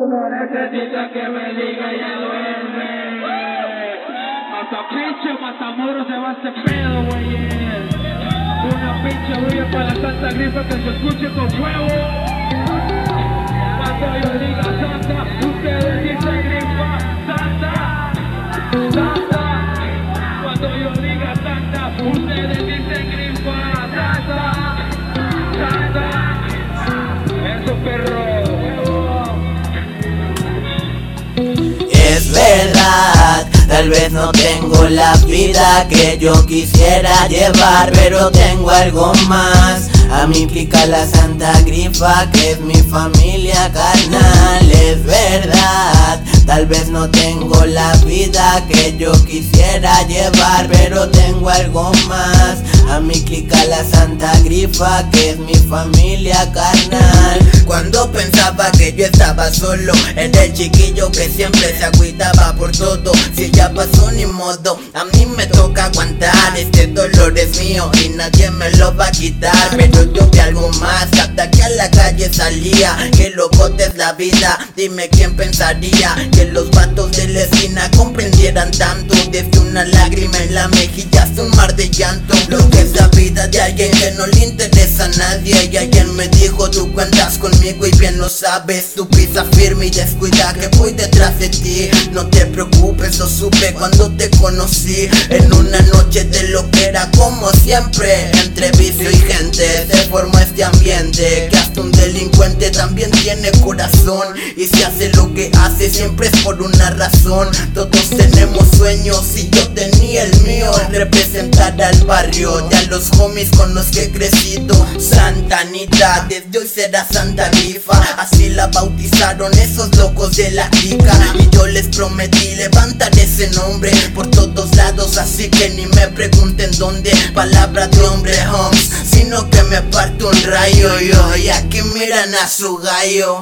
necesita que me diga ya duerme. Mata pinche, mata moro, se va este pedo, güey. Una pinche bulla para la Santa Grifa que se escuche con huevo. Cuando yo diga Santa, ustedes dicen Grifa, Santa, Santa. Cuando yo diga Santa, ustedes dicen Grifa, Santa, Santa. Eso, perro. Es verdad, tal vez no tengo la vida que yo quisiera llevar, pero tengo algo más. A mí implica la Santa Grifa, que es mi familia carnal. Es verdad, tal vez no tengo la vida que yo quisiera llevar, pero tengo algo más. A mí clica la Santa Grifa, que es mi familia carnal. Cuando pensaba que yo estaba solo, era el chiquillo que siempre se agüitaba por todo. Si ya pasó ni modo, a mí me toca aguantar. Este dolor es mío y nadie me lo va a quitar. Pero yo vi algo más, hasta que a la calle salía. Que loco es la vida, dime quién pensaría que los vatos de la esquina comprendieran tanto. Desde una lágrima en la mejilla hasta un mar de llanto. Lo que es la vida de alguien que no le interesa a nadie. Y alguien me dijo, tú cuentas conmigo y bien lo sabes. Tu pisa firme y descuida que voy detrás de ti. No te preocupes, lo supe cuando te conocí. En una noche de loquera como siempre. Entre vicio y gente se formó este ambiente, que hasta un delincuente también tiene corazón. Y si hace lo que hace siempre es por una razón. Todos tenemos sueños y yo tenía el mío, representar al barrio y a los homies con los que he crecido. Santa Anita, desde hoy será Santa Grifa, así la bautizaron esos locos de la clica. Y yo les prometí levantar ese nombre por todos lados, así que ni me pregunten dónde. Palabra de hombre, homes, sino que me parto un rayo yo. Y aquí miran a su gallo.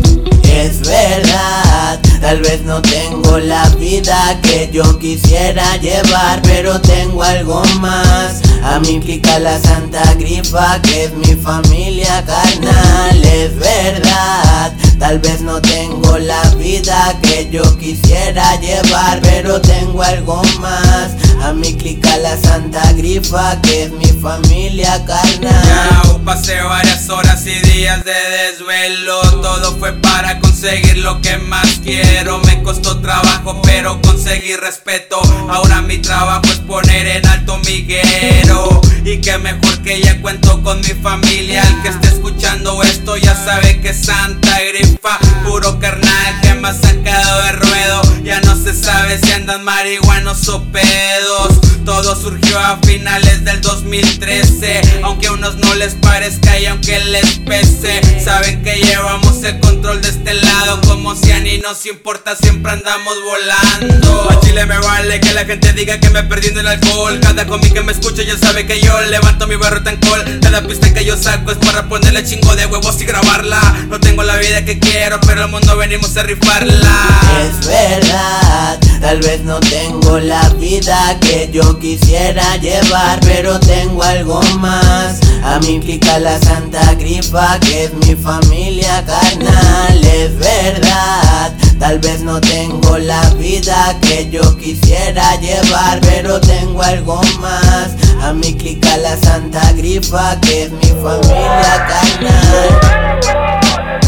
Es verdad, tal vez no tengo la vida que yo quisiera llevar, pero tengo algo más. A mí implica la Santa Grifa, que es mi familia carnal. Es verdad, tal vez no tengo la vida que yo quisiera llevar, pero tengo algo más. A mí clica la Santa Grifa, que es mi familia carnal. Ya pasé varias horas y días de desvelo. Todo fue para conseguir lo que más quiero. Me costó trabajo pero conseguí respeto. Ahora mi trabajo es poner en alto mi guero. Y que mejor que ya cuento con mi familia. El que esté escuchando esto ya sabe que Santa Grifa, puro carnal que me ha sacado de ruedo. Ya no se sabe si andan marihuanos o pedos. Todo surgió a finales del 2013. Aunque a unos no les parezca y aunque les pese, saben que llevamos el control de este lado. Como si a ni nos importa, siempre andamos volando. A Chile me vale que la gente diga que me perdí en el alcohol. Cada comí que me escucha ya sabe que yo levanto mi barro tan col. Cada pista que yo saco es para ponerle chingo de huevos y grabarla. No tengo la vida que quiero, pero al mundo venimos a rifarla. Es verdad, tal vez no tengo la vida que yo quisiera llevar, pero tengo algo más. A mí implica la Santa Grifa, que es mi familia carnal. Es verdad, tal vez no tengo la vida que yo quisiera llevar, pero tengo algo más. A mí clica la Santa Grifa, que es mi familia carnal.